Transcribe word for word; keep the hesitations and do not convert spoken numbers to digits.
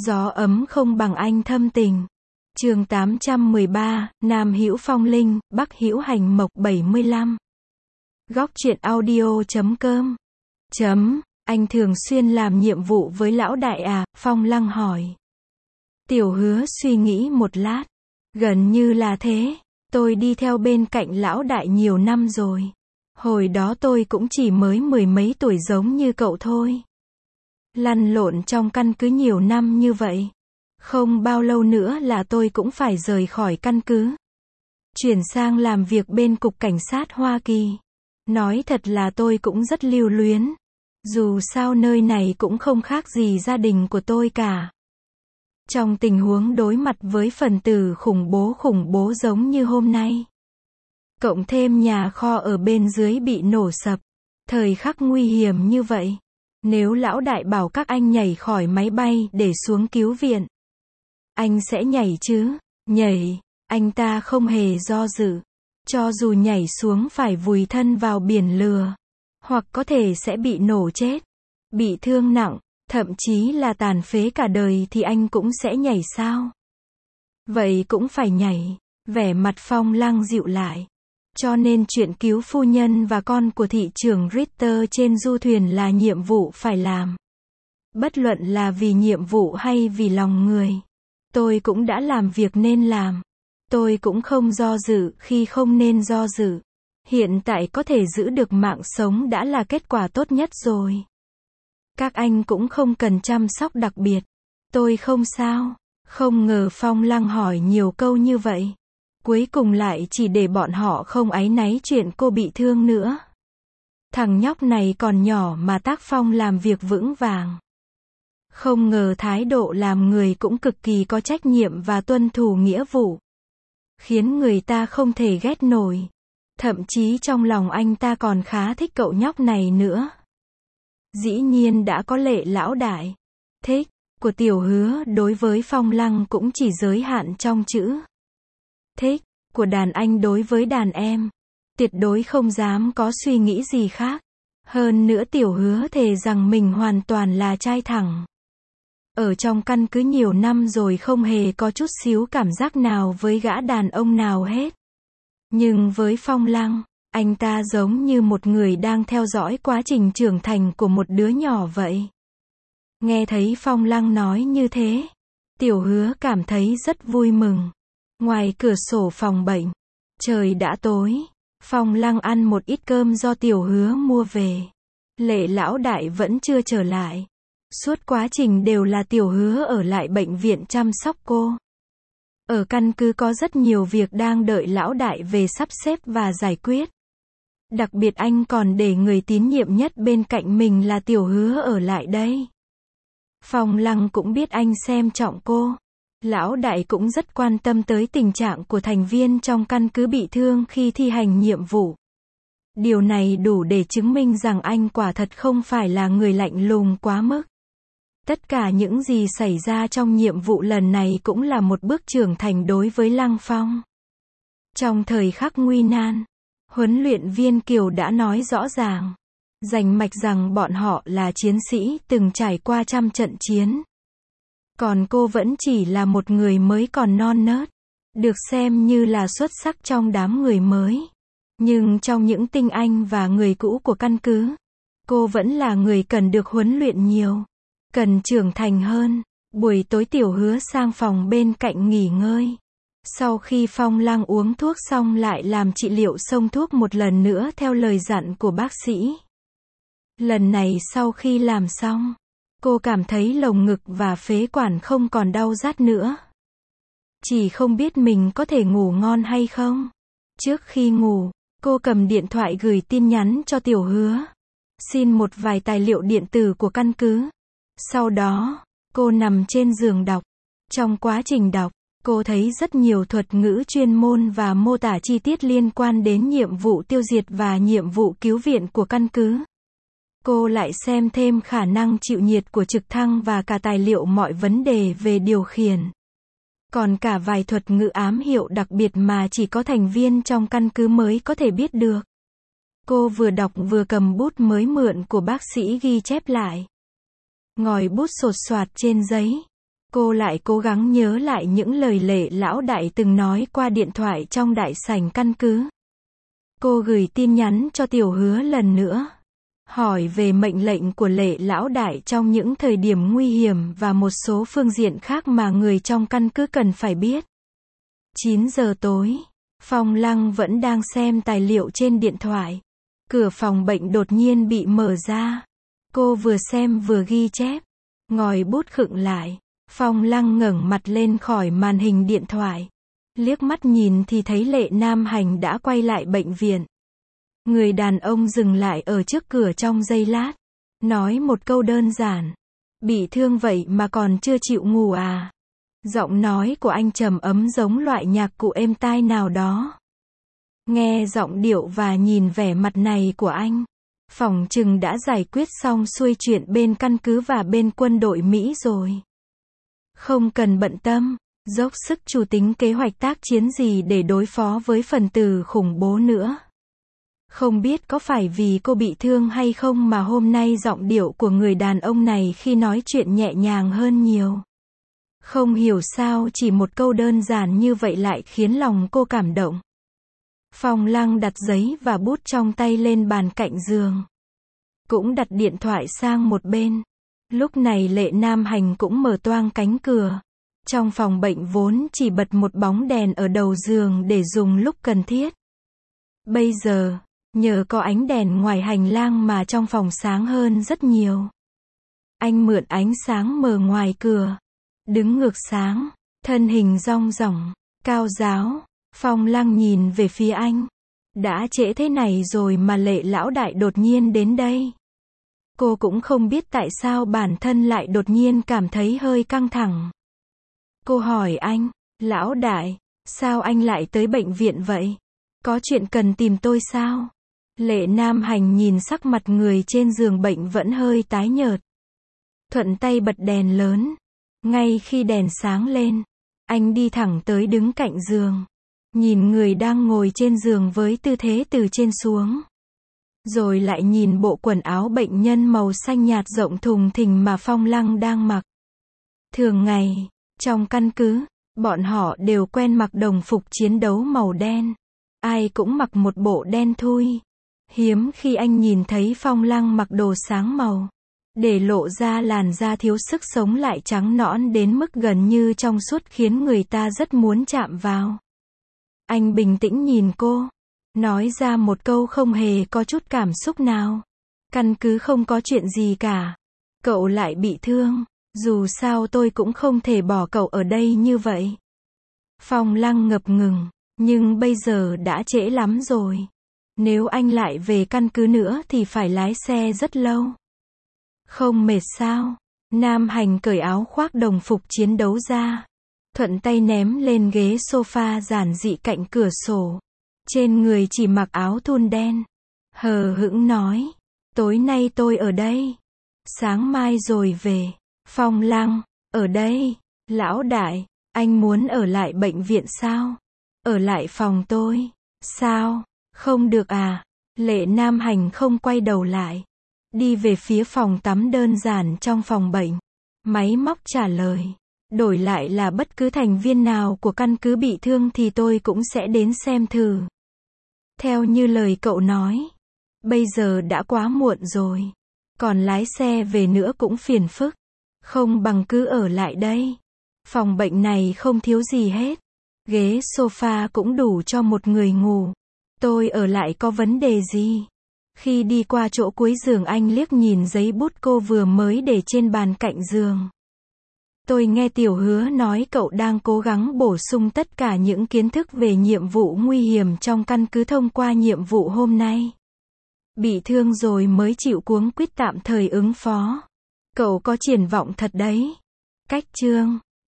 Gió ấm không bằng anh thâm tình. Chương tám trăm mười ba, Nam hữu phong linh, Bắc hữu hành mộc bảy mươi lăm. Góc truyện audio chấm com. Chấm, anh thường xuyên làm nhiệm vụ với lão đại à? Phong Lăng hỏi. Tiểu Hứa suy nghĩ một lát. Gần như là thế, tôi đi theo bên cạnh lão đại nhiều năm rồi. Hồi đó tôi cũng chỉ mới mười mấy tuổi giống như cậu thôi. Lăn lộn trong căn cứ nhiều năm như vậy. Không bao lâu nữa là tôi cũng phải rời khỏi căn cứ. Chuyển sang làm việc bên Cục Cảnh sát Hoa Kỳ. Nói thật là tôi cũng rất lưu luyến. Dù sao nơi này cũng không khác gì gia đình của tôi cả. Trong tình huống đối mặt với phần tử khủng bố khủng bố giống như hôm nay. Cộng thêm nhà kho ở bên dưới bị nổ sập. Thời khắc nguy hiểm như vậy. Nếu lão đại bảo các anh nhảy khỏi máy bay để xuống cứu viện. Anh sẽ nhảy chứ? Nhảy, anh ta không hề do dự. Cho dù nhảy xuống phải vùi thân vào biển lửa. Hoặc có thể sẽ bị nổ chết. Bị thương nặng, thậm chí là tàn phế cả đời thì anh cũng sẽ nhảy sao? Vậy cũng phải nhảy. Vẻ mặt Phong Lăng dịu lại. Cho nên chuyện cứu phu nhân và con của thị trưởng Ritter trên du thuyền là nhiệm vụ phải làm. Bất luận là vì nhiệm vụ hay vì lòng người. Tôi cũng đã làm việc nên làm. Tôi cũng không do dự khi không nên do dự. Hiện tại có thể giữ được mạng sống đã là kết quả tốt nhất rồi. Các anh cũng không cần chăm sóc đặc biệt. Tôi không sao. Không ngờ Phong Lăng hỏi nhiều câu như vậy. Cuối cùng lại chỉ để bọn họ không áy náy chuyện cô bị thương nữa. Thằng nhóc này còn nhỏ mà tác phong làm việc vững vàng. Không ngờ thái độ làm người cũng cực kỳ có trách nhiệm và tuân thủ nghĩa vụ. Khiến người ta không thể ghét nổi. Thậm chí trong lòng anh ta còn khá thích cậu nhóc này nữa. Dĩ nhiên đã có lệ lão đại. Thích của Tiểu Hứa đối với Phong Lăng cũng chỉ giới hạn trong chữ. Thích của đàn anh đối với đàn em. Tuyệt đối không dám có suy nghĩ gì khác. Hơn nữa Tiểu Hứa thề rằng mình hoàn toàn là trai thẳng. Ở trong căn cứ nhiều năm rồi không hề có chút xíu cảm giác nào với gã đàn ông nào hết. Nhưng với Phong Lăng, anh ta giống như một người đang theo dõi quá trình trưởng thành của một đứa nhỏ vậy. Nghe thấy Phong Lăng nói như thế, Tiểu Hứa cảm thấy rất vui mừng. Ngoài cửa sổ phòng bệnh, trời đã tối, Phong Lăng ăn một ít cơm do Tiểu Hứa mua về. Lệ lão đại vẫn chưa trở lại. Suốt quá trình đều là Tiểu Hứa ở lại bệnh viện chăm sóc cô. Ở căn cứ có rất nhiều việc đang đợi lão đại về sắp xếp và giải quyết. Đặc biệt anh còn để người tín nhiệm nhất bên cạnh mình là Tiểu Hứa ở lại đây. Phong Lăng cũng biết anh xem trọng cô. Lão đại cũng rất quan tâm tới tình trạng của thành viên trong căn cứ bị thương khi thi hành nhiệm vụ. Điều này đủ để chứng minh rằng anh quả thật không phải là người lạnh lùng quá mức. Tất cả những gì xảy ra trong nhiệm vụ lần này cũng là một bước trưởng thành đối với Lăng Phong. Trong thời khắc nguy nan, huấn luyện viên Kiều đã nói rõ ràng, rành mạch rằng bọn họ là chiến sĩ từng trải qua trăm trận chiến. Còn cô vẫn chỉ là một người mới còn non nớt, được xem như là xuất sắc trong đám người mới. Nhưng trong những tinh anh và người cũ của căn cứ, cô vẫn là người cần được huấn luyện nhiều, cần trưởng thành hơn. Buổi tối Tiểu Hứa sang phòng bên cạnh nghỉ ngơi. Sau khi Phong Lăng uống thuốc xong lại làm trị liệu xông thuốc một lần nữa theo lời dặn của bác sĩ. Lần này sau khi làm xong, cô cảm thấy lồng ngực và phế quản không còn đau rát nữa. Chỉ không biết mình có thể ngủ ngon hay không. Trước khi ngủ, cô cầm điện thoại gửi tin nhắn cho Tiểu Hứa. Xin một vài tài liệu điện tử của căn cứ. Sau đó, cô nằm trên giường đọc. Trong quá trình đọc, cô thấy rất nhiều thuật ngữ chuyên môn và mô tả chi tiết liên quan đến nhiệm vụ tiêu diệt và nhiệm vụ cứu viện của căn cứ. Cô lại xem thêm khả năng chịu nhiệt của trực thăng và cả tài liệu mọi vấn đề về điều khiển. Còn cả vài thuật ngữ ám hiệu đặc biệt mà chỉ có thành viên trong căn cứ mới có thể biết được. Cô vừa đọc vừa cầm bút mới mượn của bác sĩ ghi chép lại. Ngòi bút sột soạt trên giấy. Cô lại cố gắng nhớ lại những lời Lệ lão đại từng nói qua điện thoại trong đại sảnh căn cứ. Cô gửi tin nhắn cho Tiểu Hứa lần nữa, hỏi về mệnh lệnh của Lệ lão đại trong những thời điểm nguy hiểm và một số phương diện khác mà người trong căn cứ cần phải biết. chín giờ tối, Phong Lăng vẫn đang xem tài liệu trên điện thoại. Cửa phòng bệnh đột nhiên bị mở ra. Cô vừa xem vừa ghi chép. Ngòi bút khựng lại. Phong Lăng ngẩng mặt lên khỏi màn hình điện thoại. Liếc mắt nhìn thì thấy Lệ Nam Hành đã quay lại bệnh viện. Người đàn ông dừng lại ở trước cửa trong giây lát. Nói một câu đơn giản. Bị thương vậy mà còn chưa chịu ngủ à? Giọng nói của anh trầm ấm giống loại nhạc cụ êm tai nào đó. Nghe giọng điệu và nhìn vẻ mặt này của anh, phỏng chừng đã giải quyết xong xuôi chuyện bên căn cứ và bên quân đội Mỹ rồi. Không cần bận tâm, dốc sức chủ tính kế hoạch tác chiến gì để đối phó với phần tử khủng bố nữa. Không biết có phải vì cô bị thương hay không mà hôm nay giọng điệu của người đàn ông này khi nói chuyện nhẹ nhàng hơn nhiều. Không hiểu sao chỉ một câu đơn giản như vậy lại khiến lòng cô cảm động. Phong Lăng đặt giấy và bút trong tay lên bàn cạnh giường. Cũng đặt điện thoại sang một bên. Lúc này Lệ Nam Hành cũng mở toang cánh cửa. Trong phòng bệnh vốn chỉ bật một bóng đèn ở đầu giường để dùng lúc cần thiết. Bây giờ, nhờ có ánh đèn ngoài hành lang mà trong phòng sáng hơn rất nhiều. Anh mượn ánh sáng mờ ngoài cửa. Đứng ngược sáng, thân hình rong ròng, cao ráo. Phong Lăng nhìn về phía anh. Đã trễ thế này rồi mà Lệ lão đại đột nhiên đến đây. Cô cũng không biết tại sao bản thân lại đột nhiên cảm thấy hơi căng thẳng. Cô hỏi anh, lão đại, sao anh lại tới bệnh viện vậy? Có chuyện cần tìm tôi sao? Lệ Nam Hành nhìn sắc mặt người trên giường bệnh vẫn hơi tái nhợt. Thuận tay bật đèn lớn. Ngay khi đèn sáng lên, anh đi thẳng tới đứng cạnh giường. Nhìn người đang ngồi trên giường với tư thế từ trên xuống. Rồi lại nhìn bộ quần áo bệnh nhân màu xanh nhạt rộng thùng thình mà Phong Lăng đang mặc. Thường ngày, trong căn cứ, bọn họ đều quen mặc đồng phục chiến đấu màu đen. Ai cũng mặc một bộ đen thui. Hiếm khi anh nhìn thấy Phong Lăng mặc đồ sáng màu. Để lộ ra làn da thiếu sức sống lại trắng nõn đến mức gần như trong suốt khiến người ta rất muốn chạm vào. Anh bình tĩnh nhìn cô, nói ra một câu không hề có chút cảm xúc nào. Căn cứ không có chuyện gì cả. Cậu lại bị thương, dù sao tôi cũng không thể bỏ cậu ở đây như vậy. Phong Lăng ngập ngừng, nhưng bây giờ đã trễ lắm rồi. Nếu anh lại về căn cứ nữa thì phải lái xe rất lâu. Không mệt sao? Nam Hành cởi áo khoác đồng phục chiến đấu ra. Thuận tay ném lên ghế sofa giản dị cạnh cửa sổ. Trên người chỉ mặc áo thun đen. Hờ hững nói. Tối nay tôi ở đây. Sáng mai rồi về. Phong Lăng, ở đây. Lão đại, anh muốn ở lại bệnh viện sao? Ở lại phòng tôi. Sao? Không được à? Lệ Nam Hành không quay đầu lại. Đi về phía phòng tắm đơn giản trong phòng bệnh. Máy móc trả lời. Đổi lại là bất cứ thành viên nào của căn cứ bị thương thì tôi cũng sẽ đến xem thử. Theo như lời cậu nói. Bây giờ đã quá muộn rồi. Còn lái xe về nữa cũng phiền phức. Không bằng cứ ở lại đây. Phòng bệnh này không thiếu gì hết. Ghế sofa cũng đủ cho một người ngủ. Tôi ở lại có vấn đề gì? Khi đi qua chỗ cuối giường anh liếc nhìn giấy bút cô vừa mới để trên bàn cạnh giường. Tôi nghe Tiểu Hứa nói cậu đang cố gắng bổ sung tất cả những kiến thức về nhiệm vụ nguy hiểm trong căn cứ thông qua nhiệm vụ hôm nay. Bị thương rồi mới chịu cuống quýt tạm thời ứng phó. Cậu có triển vọng thật đấy. Cách chương